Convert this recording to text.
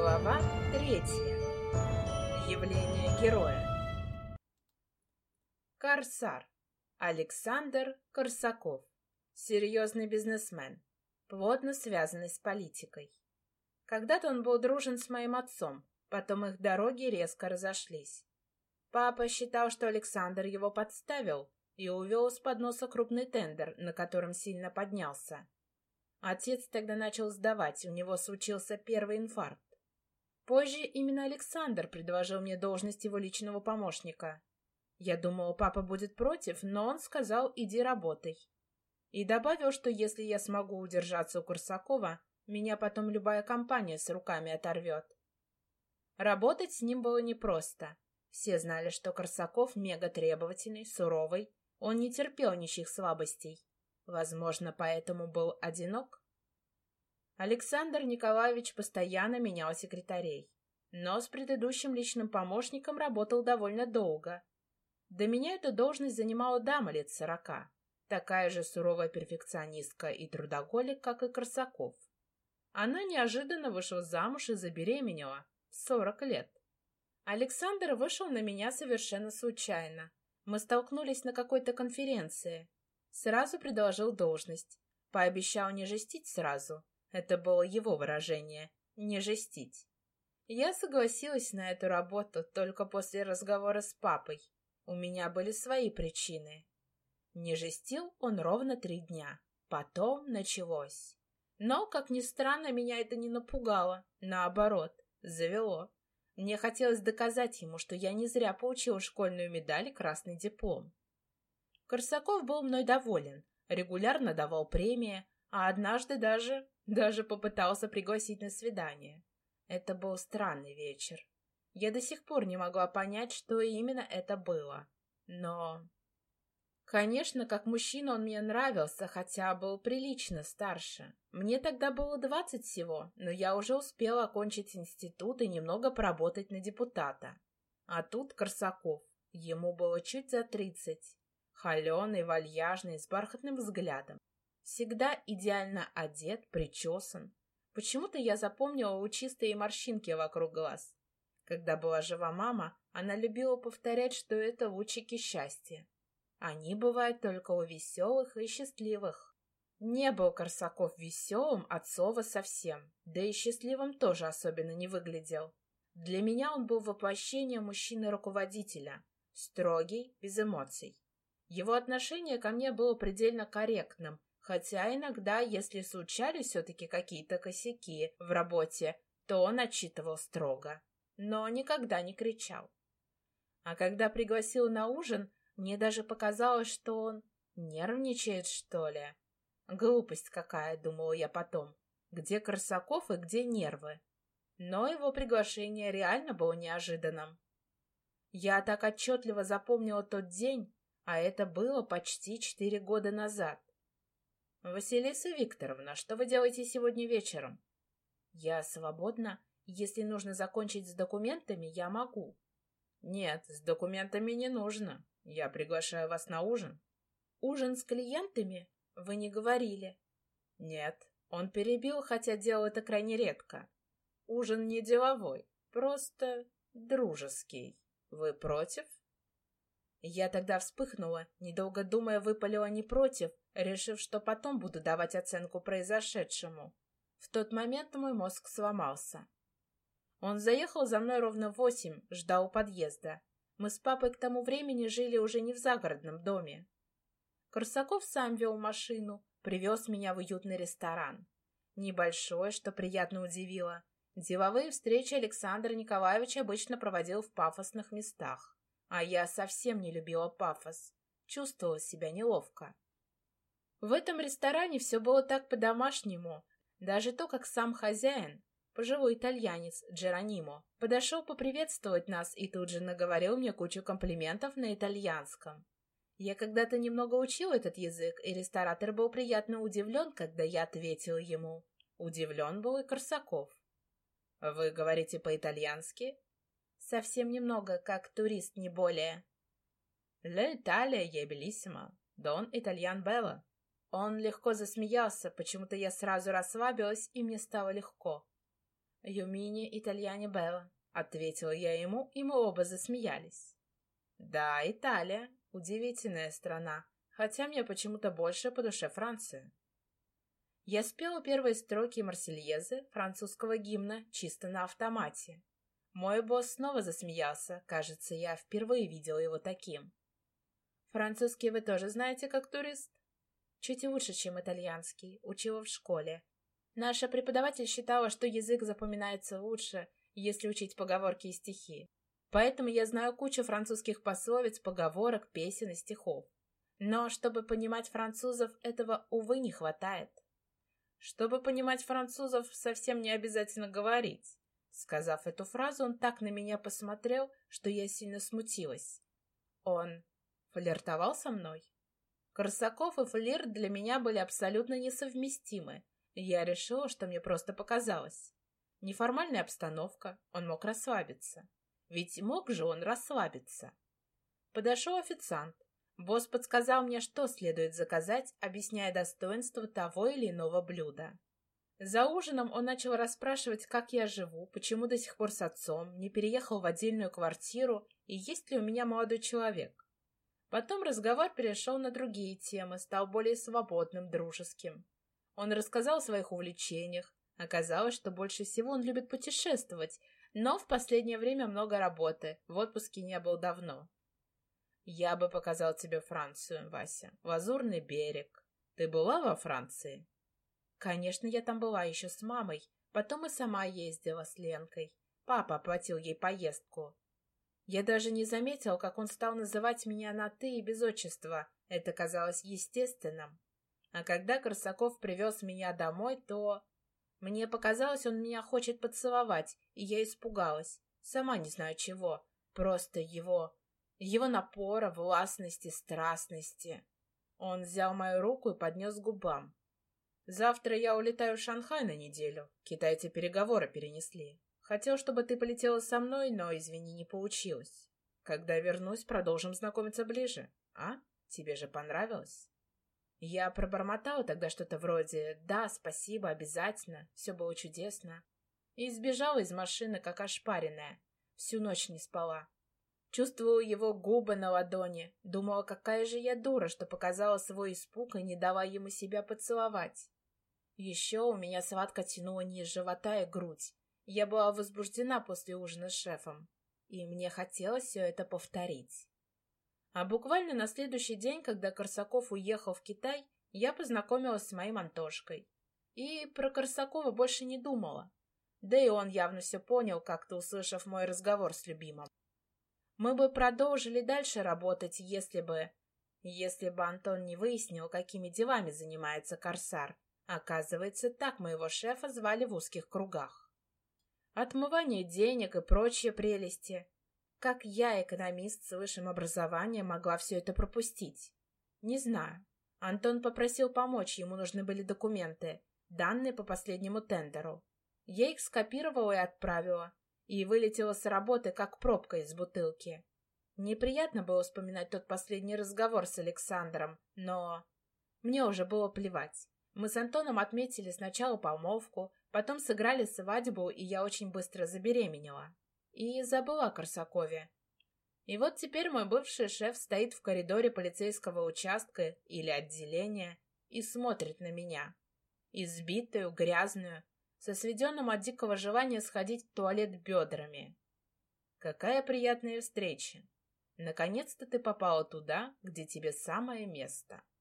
Глава 3. Явление героя. Корсар. Александр Корсаков. Серьезный бизнесмен, плотно связанный с политикой. Когда-то он был дружен с моим отцом, потом их дороги резко разошлись. Папа считал, что Александр его подставил и увел из-под носа крупный тендер, на котором сильно поднялся. Отец тогда начал сдавать, у него случился первый инфаркт. Позже именно Александр предложил мне должность его личного помощника. Я думала, папа будет против, но он сказал: «Иди работай». И добавил, что если я смогу удержаться у Корсакова, меня потом любая компания с руками оторвет. Работать с ним было непросто. Все знали, что Корсаков мега требовательный, суровый, он не терпел ничьих слабостей. Возможно, поэтому был одинок. Александр Николаевич постоянно менял секретарей, но с предыдущим личным помощником работал довольно долго. До меня эту должность занимала дама лет 40, такая же суровая перфекционистка и трудоголик, как и Корсаков. Она неожиданно вышла замуж и забеременела в 40 лет. Александр вышел на меня совершенно случайно. Мы столкнулись на какой-то конференции. Сразу предложил должность. Пообещал не жестить сразу. Это было его выражение — не жестить. Я согласилась на эту работу только после разговора с папой. У меня были свои причины. Не жестил он ровно 3 дня. Потом началось. Но, как ни странно, меня это не напугало. Наоборот, завело. Мне хотелось доказать ему, что я не зря получила школьную медаль и красный диплом. Корсаков был мной доволен, регулярно давал премии, а однажды даже попытался пригласить на свидание. Это был странный вечер. Я до сих пор не могла понять, что именно это было. Но... Конечно, как мужчина он мне нравился, хотя был прилично старше. Мне тогда было 20 всего, но я уже успела окончить институт и немного поработать на депутата. А тут Корсаков. Ему было чуть за 30. Холеный, вальяжный, с бархатным взглядом. Всегда идеально одет, причесан. Почему-то я запомнила лучистые морщинки вокруг глаз. Когда была жива мама, она любила повторять, что это лучики счастья. Они бывают только у веселых и счастливых. Не был Корсаков веселым от слова совсем, да и счастливым тоже особенно не выглядел. Для меня он был воплощением мужчины-руководителя, строгий, без эмоций. Его отношение ко мне было предельно корректным, хотя иногда, если случались все-таки какие-то косяки в работе, то он отчитывал строго, но никогда не кричал. А когда пригласил на ужин, мне даже показалось, что он нервничает, что ли. Глупость какая, думала я потом. Где Корсаков и где нервы? Но его приглашение реально было неожиданным. Я так отчетливо запомнила тот день, а это было почти 4 года назад. «Василиса Викторовна, что вы делаете сегодня вечером?» «Я свободна. Если нужно закончить с документами, я могу». «Нет, с документами не нужно. Я приглашаю вас на ужин». «Ужин с клиентами? Вы не говорили». «Нет». Он перебил, хотя делал это крайне редко. «Ужин не деловой, просто дружеский. Вы против?» Я тогда вспыхнула, недолго думая, выпалила не против, решив, что потом буду давать оценку произошедшему. В тот момент мой мозг сломался. Он заехал за мной ровно в 8, ждал у подъезда. Мы с папой к тому времени жили уже не в загородном доме. Корсаков сам вел машину, привез меня в уютный ресторан. Небольшой, что приятно удивило. Деловые встречи Александр Николаевич обычно проводил в пафосных местах. А я совсем не любила пафос. Чувствовала себя неловко. В этом ресторане все было так по-домашнему. Даже то, как сам хозяин, пожилой итальянец Джеронимо, подошел поприветствовать нас и тут же наговорил мне кучу комплиментов на итальянском. Я когда-то немного учил этот язык, и ресторатор был приятно удивлен, когда я ответил ему. Удивлен был и Корсаков. «Вы говорите по-итальянски?» «Совсем немного, как турист, не более». «L'Italia è bellissima, Don Italian bello». Он легко засмеялся, почему-то я сразу расслабилась, и мне стало легко. «Юмини итальяне белла», — ответила я ему, и мы оба засмеялись. «Да, Италия. Удивительная страна, хотя мне почему-то больше по душе Франция». Я спела первые строки Марсельезы, французского гимна, чисто на автомате. Мой босс снова засмеялся, кажется, я впервые видела его таким. «Французский вы тоже знаете как турист?» «Чуть лучше, чем итальянский, учила в школе. Наша преподаватель считала, что язык запоминается лучше, если учить поговорки и стихи. Поэтому я знаю кучу французских пословиц, поговорок, песен и стихов. Но чтобы понимать французов, этого, увы, не хватает». «Чтобы понимать французов, совсем не обязательно говорить». Сказав эту фразу, он так на меня посмотрел, что я сильно смутилась. Он флиртовал со мной? Корсаков и флирт для меня были абсолютно несовместимы. Я решила, что мне просто показалось. Неформальная обстановка, он мог расслабиться. Ведь мог же он расслабиться. Подошел официант. Босс подсказал мне, что следует заказать, объясняя достоинство того или иного блюда. За ужином он начал расспрашивать, как я живу, почему до сих пор с отцом, не переехал в отдельную квартиру и есть ли у меня молодой человек. Потом разговор перешел на другие темы, стал более свободным, дружеским. Он рассказал о своих увлечениях. Оказалось, что больше всего он любит путешествовать, но в последнее время много работы, в отпуске не был давно. «Я бы показал тебе Францию, Вася. Лазурный берег. Ты была во Франции?» «Конечно, я там была еще с мамой. Потом и сама ездила с Ленкой. Папа оплатил ей поездку. Я даже не заметила, как он стал называть меня на «ты» и без отчества. Это казалось естественным. А когда Корсаков привез меня домой, то... Мне показалось, он меня хочет поцеловать, и я испугалась. Сама не знаю чего. Просто его напора, властности, страстности. Он взял мою руку и поднес к губам. «Завтра я улетаю в Шанхай на неделю. Китайцы переговоры перенесли. Хотел, чтобы ты полетела со мной, но, извини, не получилось. Когда вернусь, продолжим знакомиться ближе. А? Тебе же понравилось?» Я пробормотала тогда что-то вроде «да, спасибо, обязательно, все было чудесно». И сбежала из машины, как ошпаренная. Всю ночь не спала. Чувствовала его губы на ладони. Думала, какая же я дура, что показала свой испуг и не дала ему себя поцеловать. Еще у меня сладко тянуло низ живота и грудь. Я была возбуждена после ужина с шефом. И мне хотелось все это повторить. А буквально на следующий день, когда Корсаков уехал в Китай, я познакомилась с моим Антошкой. И про Корсакова больше не думала. Да и он явно все понял, как-то услышав мой разговор с любимым. Мы бы продолжили дальше работать, если бы Антон не выяснил, какими делами занимается Корсар. Оказывается, так моего шефа звали в узких кругах. Отмывание денег и прочие прелести. Как я, экономист с высшим образованием, могла все это пропустить? Не знаю. Антон попросил помочь, ему нужны были документы, данные по последнему тендеру. Я их скопировала и отправила. И вылетела с работы, как пробка из бутылки. Неприятно было вспоминать тот последний разговор с Александром, но... Мне уже было плевать. Мы с Антоном отметили сначала помолвку, потом сыграли свадьбу, и я очень быстро забеременела. И забыла о Корсакове. И вот теперь мой бывший шеф стоит в коридоре полицейского участка или отделения и смотрит на меня. Избитую, грязную, со сведенным от дикого желания сходить в туалет бедрами. Какая приятная встреча! Наконец-то ты попала туда, где тебе самое место.